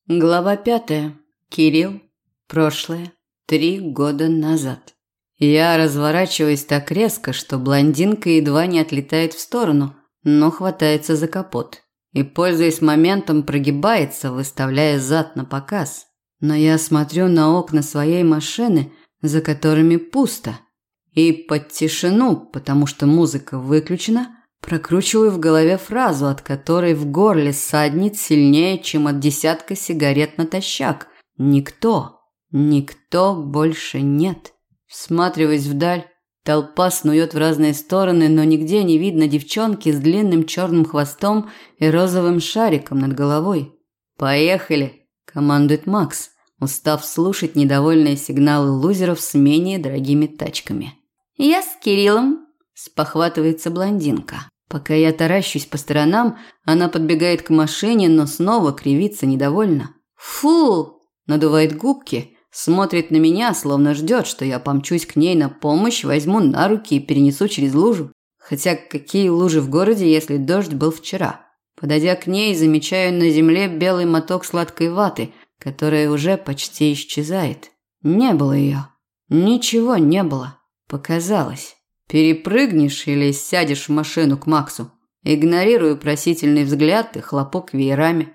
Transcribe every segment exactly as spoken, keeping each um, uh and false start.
Глава пятая. Кирилл. Прошлое. Три года назад. Я разворачиваюсь так резко, что блондинка едва не отлетает в сторону, но хватается за капот. И, пользуясь моментом, прогибается, выставляя зад на показ. Но я смотрю на окна своей машины, за которыми пусто. И под тишину, потому что музыка выключена, прокручиваю в голове фразу, от которой в горле ссаднет сильнее, чем от десятка сигарет натощак. Никто, никто больше нет. Всматриваясь вдаль, толпа снует в разные стороны, но нигде не видно девчонки с длинным черным хвостом и розовым шариком над головой. «Поехали!» – командует Макс, устав слушать недовольные сигналы лузеров с менее дорогими тачками. «Я с Кириллом», – спохватывается блондинка. Пока я таращусь по сторонам, она подбегает к машине, но снова кривится недовольно. «Фу!» – надувает губки, смотрит на меня, словно ждет, что я помчусь к ней на помощь, возьму на руки и перенесу через лужу. Хотя какие лужи в городе, если дождь был вчера? Подойдя к ней, замечаю на земле белый моток сладкой ваты, которая уже почти исчезает. Не было ее. Ничего не было. Показалось. Перепрыгнешь или сядешь в машину к Максу? Игнорирую просительный взгляд и хлопок веерами.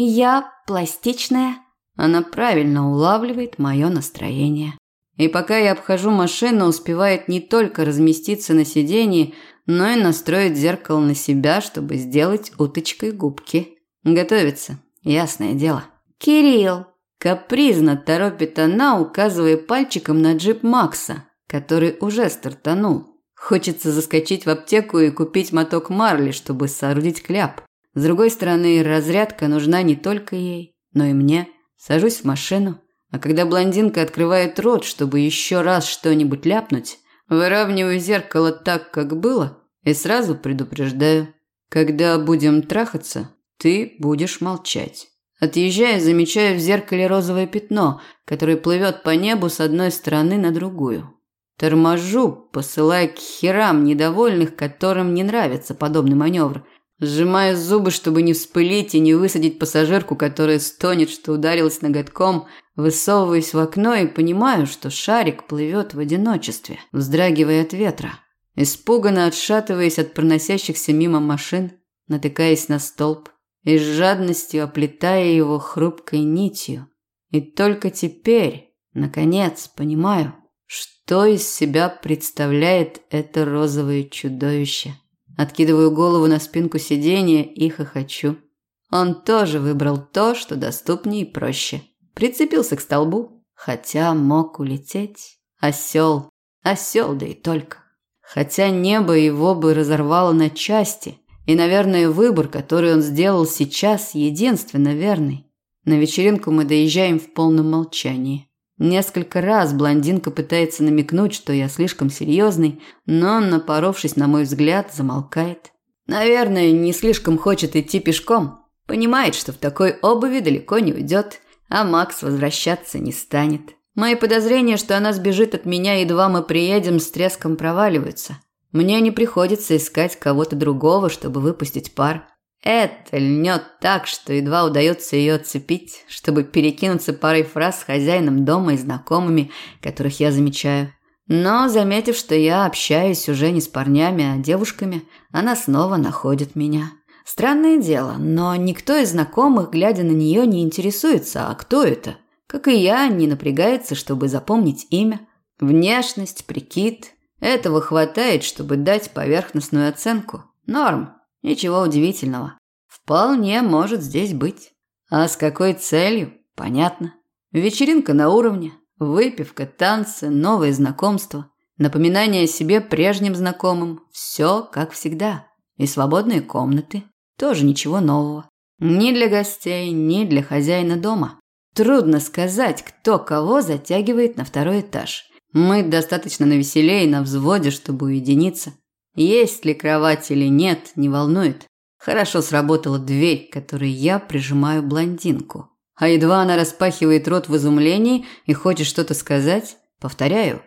«Я пластичная». Она правильно улавливает мое настроение. И пока я обхожу машину, успевает не только разместиться на сиденье, но и настроить зеркало на себя, чтобы сделать уточкой губки. Готовится, ясное дело. «Кирилл!» Капризно торопит она, указывая пальчиком на джип Макса, который уже стартанул. Хочется заскочить в аптеку и купить моток марли, чтобы соорудить кляп. С другой стороны, разрядка нужна не только ей, но и мне. Сажусь в машину, а когда блондинка открывает рот, чтобы еще раз что-нибудь ляпнуть, выравниваю зеркало так, как было, и сразу предупреждаю. Когда будем трахаться, ты будешь молчать. Отъезжая, замечаю в зеркале розовое пятно, которое плывет по небу с одной стороны на другую. Торможу, посылая к херам недовольных, которым не нравится подобный маневр. Сжимаю зубы, чтобы не вспылить и не высадить пассажирку, которая стонет, что ударилась ноготком, высовываюсь в окно и понимаю, что шарик плывет в одиночестве, вздрагивая от ветра. Испуганно отшатываясь от проносящихся мимо машин, натыкаясь на столб и с жадностью оплетая его хрупкой нитью. И только теперь, наконец, понимаю, что из себя представляет это розовое чудовище. Откидываю голову на спинку сиденья и хохочу. Он тоже выбрал то, что доступнее и проще. Прицепился к столбу, хотя мог улететь. Осел, осел, да и только. Хотя небо его бы разорвало на части, и, наверное, выбор, который он сделал сейчас, единственно верный. На вечеринку мы доезжаем в полном молчании. Несколько раз блондинка пытается намекнуть, что я слишком серьезный, но, напоровшись на мой взгляд, замолкает. Наверное, не слишком хочет идти пешком. Понимает, что в такой обуви далеко не уйдет, а Макс возвращаться не станет. Мои подозрения, что она сбежит от меня, едва мы приедем, с треском проваливаются. Мне не приходится искать кого-то другого, чтобы выпустить пар. Это льнет так, что едва удается ее отцепить, чтобы перекинуться парой фраз с хозяином дома и знакомыми, которых я замечаю. Но, заметив, что я общаюсь уже не с парнями, а девушками, она снова находит меня. Странное дело, но никто из знакомых, глядя на нее, не интересуется, а кто это? Как и я, не напрягается, чтобы запомнить имя. Внешность, прикид. Этого хватает, чтобы дать поверхностную оценку. Норм. Ничего удивительного. Вполне может здесь быть. А с какой целью? Понятно. Вечеринка на уровне, выпивка, танцы, новые знакомства, напоминание о себе прежним знакомым. Все как всегда. И свободные комнаты. Тоже ничего нового. Ни для гостей, ни для хозяина дома. Трудно сказать, кто кого затягивает на второй этаж. Мы достаточно навеселее и на взводе, чтобы уединиться. Есть ли кровать или нет, не волнует. Хорошо сработала дверь, к которой я прижимаю блондинку. А едва она распахивает рот в изумлении и хочет что-то сказать, повторяю: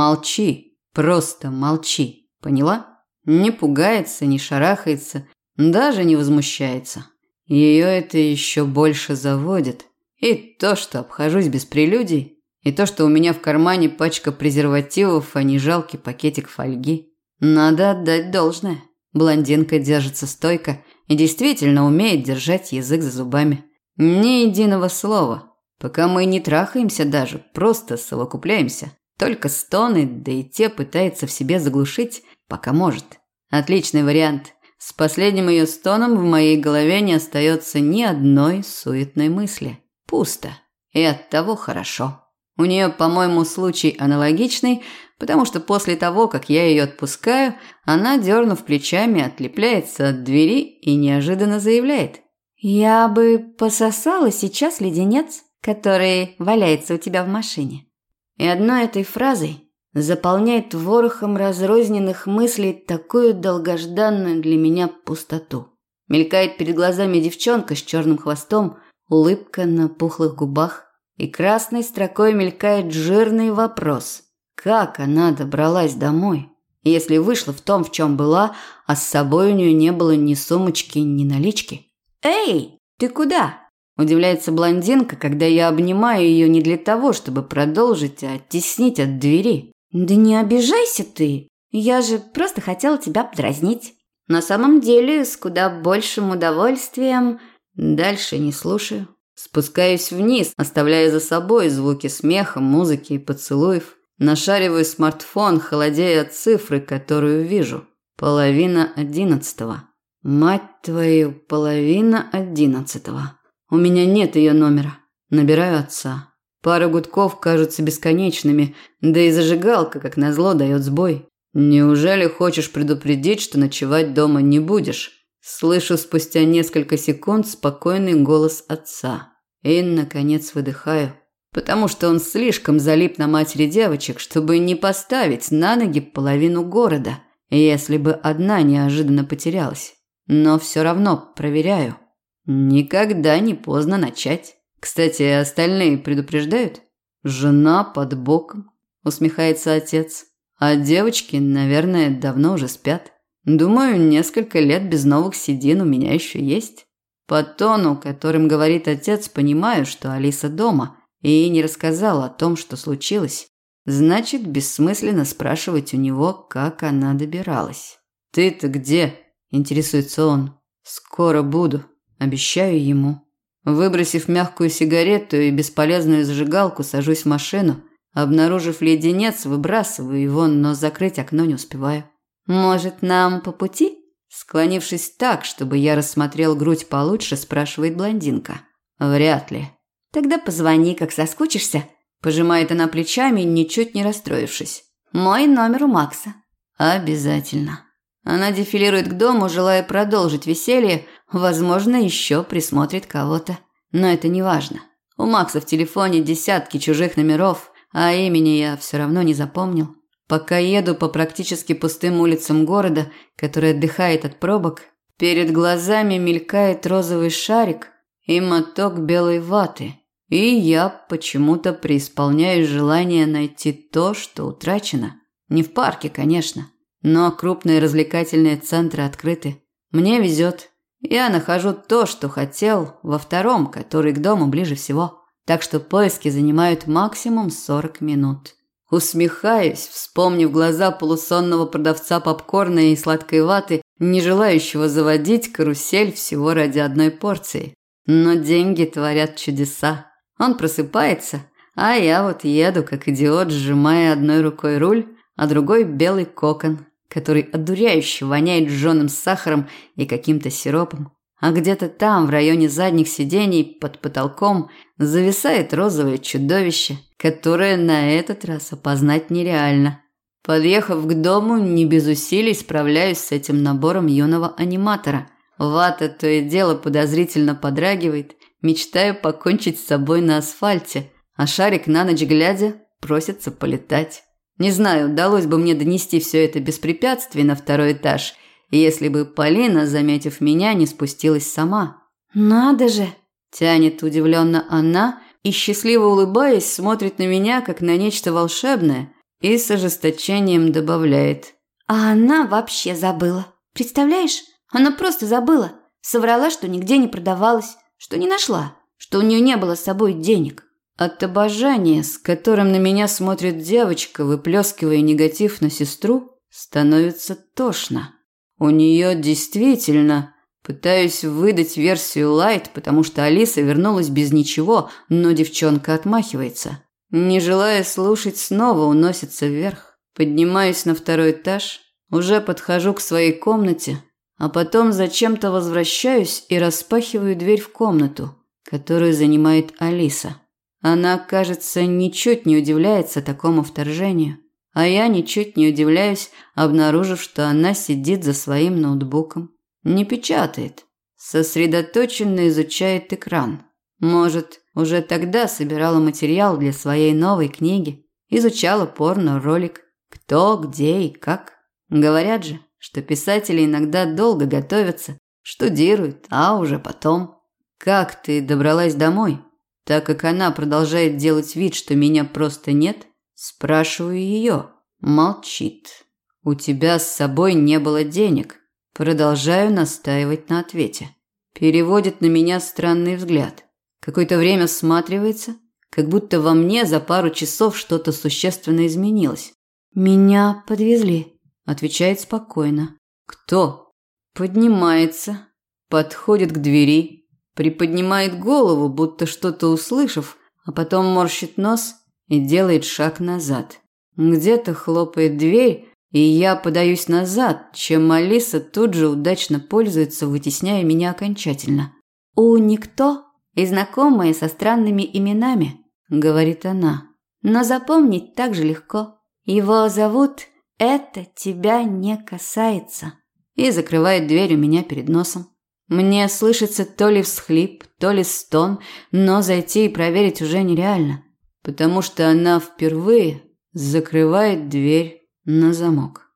молчи, просто молчи. Поняла? Не пугается, не шарахается, даже не возмущается. Ее это еще больше заводит. И то, что обхожусь без прелюдий, и то, что у меня в кармане пачка презервативов, а не жалкий пакетик фольги. Надо отдать должное. Блондинка держится стойко и действительно умеет держать язык за зубами. Ни единого слова. Пока мы не трахаемся даже, просто совокупляемся. Только стоны, да и те пытается в себе заглушить, пока может. Отличный вариант. С последним ее стоном в моей голове не остается ни одной суетной мысли. Пусто. И оттого хорошо. У нее, по-моему, случай аналогичный, потому что после того, как я ее отпускаю, она, дернув плечами, отлепляется от двери и неожиданно заявляет: «Я бы пососала сейчас леденец, который валяется у тебя в машине». И одной этой фразой заполняет ворохом разрозненных мыслей такую долгожданную для меня пустоту. Мелькает перед глазами девчонка с черным хвостом, улыбка на пухлых губах, и красной строкой мелькает жирный вопрос: как она добралась домой, если вышла в том, в чем была, а с собой у нее не было ни сумочки, ни налички? «Эй, ты куда?» – удивляется блондинка, когда я обнимаю ее не для того, чтобы продолжить, а оттеснить от двери. «Да не обижайся ты, я же просто хотела тебя подразнить». На самом деле, с куда большим удовольствием. Дальше не слушаю. Спускаюсь вниз, оставляя за собой звуки смеха, музыки и поцелуев. Нашариваю смартфон, холодея от цифры, которую вижу. Половина одиннадцатого. Мать твою, половина одиннадцатого. У меня нет ее номера. Набираю отца. Пара гудков кажутся бесконечными, да и зажигалка, как назло, дает сбой. «Неужели хочешь предупредить, что ночевать дома не будешь?» Слышу спустя несколько секунд спокойный голос отца. И, наконец, выдыхаю, потому что он слишком залип на матери девочек, чтобы не поставить на ноги половину города, если бы одна неожиданно потерялась. Но все равно проверяю. Никогда не поздно начать. Кстати, остальные предупреждают? «Жена под боком», усмехается отец. А девочки, наверное, давно уже спят. Думаю, несколько лет без новых седин у меня еще есть. По тону, которым говорит отец, понимаю, что Алиса дома и не рассказала о том, что случилось. Значит, бессмысленно спрашивать у него, как она добиралась. «Ты-то где?» – интересуется он. «Скоро буду», – обещаю ему. Выбросив мягкую сигарету и бесполезную зажигалку, сажусь в машину. Обнаружив леденец, выбрасываю его, но закрыть окно не успеваю. «Может, нам по пути?» Склонившись так, чтобы я рассмотрел грудь получше, спрашивает блондинка. «Вряд ли». «Тогда позвони, как соскучишься», – пожимает она плечами, ничуть не расстроившись. «Мой номер у Макса». «Обязательно». Она дефилирует к дому, желая продолжить веселье, возможно, еще присмотрит кого-то. Но это не важно. У Макса в телефоне десятки чужих номеров, а имени я все равно не запомнил. Пока еду по практически пустым улицам города, который отдыхает от пробок, перед глазами мелькает розовый шарик и моток белой ваты. И я почему-то преисполняюсь желания найти то, что утрачено. Не в парке, конечно, но крупные развлекательные центры открыты. Мне везет. Я нахожу то, что хотел, во втором, который к дому ближе всего. Так что поиски занимают максимум сорок минут. Усмехаюсь, вспомнив глаза полусонного продавца попкорна и сладкой ваты, не желающего заводить карусель всего ради одной порции. Но деньги творят чудеса. Он просыпается, а я вот еду, как идиот, сжимая одной рукой руль, а другой белый кокон, который одуряюще воняет жженым сахаром и каким-то сиропом. А где-то там, в районе задних сидений, под потолком, зависает розовое чудовище, которое на этот раз опознать нереально. Подъехав к дому, не без усилий справляюсь с этим набором юного аниматора. Вата то и дело подозрительно подрагивает, мечтаю покончить с собой на асфальте, а шарик на ночь глядя просится полетать. Не знаю, удалось бы мне донести все это без препятствий на второй этаж, если бы Полина, заметив меня, не спустилась сама. «Надо же!» – тянет удивленно она и, счастливо улыбаясь, смотрит на меня, как на нечто волшебное, и с ожесточением добавляет. «А она вообще забыла. Представляешь? Она просто забыла. Соврала, что нигде не продавалась, что не нашла, что у нее не было с собой денег. От обожания, с которым на меня смотрит девочка, выплескивая негатив на сестру, становится тошно. У нее действительно... Пытаюсь выдать версию лайт, потому что Алиса вернулась без ничего, но девчонка отмахивается. Не желая слушать, снова уносится вверх. Поднимаюсь на второй этаж, уже подхожу к своей комнате, а потом зачем-то возвращаюсь и распахиваю дверь в комнату, которую занимает Алиса. Она, кажется, ничуть не удивляется такому вторжению, а я ничуть не удивляюсь, обнаружив, что она сидит за своим ноутбуком. Не печатает, сосредоточенно изучает экран. Может, уже тогда собирала материал для своей новой книги, изучала порно-ролик «Кто, где и как». Говорят же, что писатели иногда долго готовятся, штудируют, а уже потом. «Как ты добралась домой?» Так как она продолжает делать вид, что меня просто нет, спрашиваю ее. Молчит. «У тебя с собой не было денег». Продолжаю настаивать на ответе. Переводит на меня странный взгляд. Какое-то время всматривается, как будто во мне за пару часов что-то существенно изменилось. «Меня подвезли», – отвечает спокойно. «Кто?» Поднимается, подходит к двери, приподнимает голову, будто что-то услышав, а потом морщит нос и делает шаг назад. Где-то хлопает дверь, и я подаюсь назад, чем Алиса тут же удачно пользуется, вытесняя меня окончательно. «У никто и знакомые со странными именами», – говорит она. «Но запомнить так же легко. Его зовут «Это тебя не касается». И закрывает дверь у меня перед носом. Мне слышится то ли всхлип, то ли стон, но зайти и проверить уже нереально, потому что она впервые закрывает дверь на замок.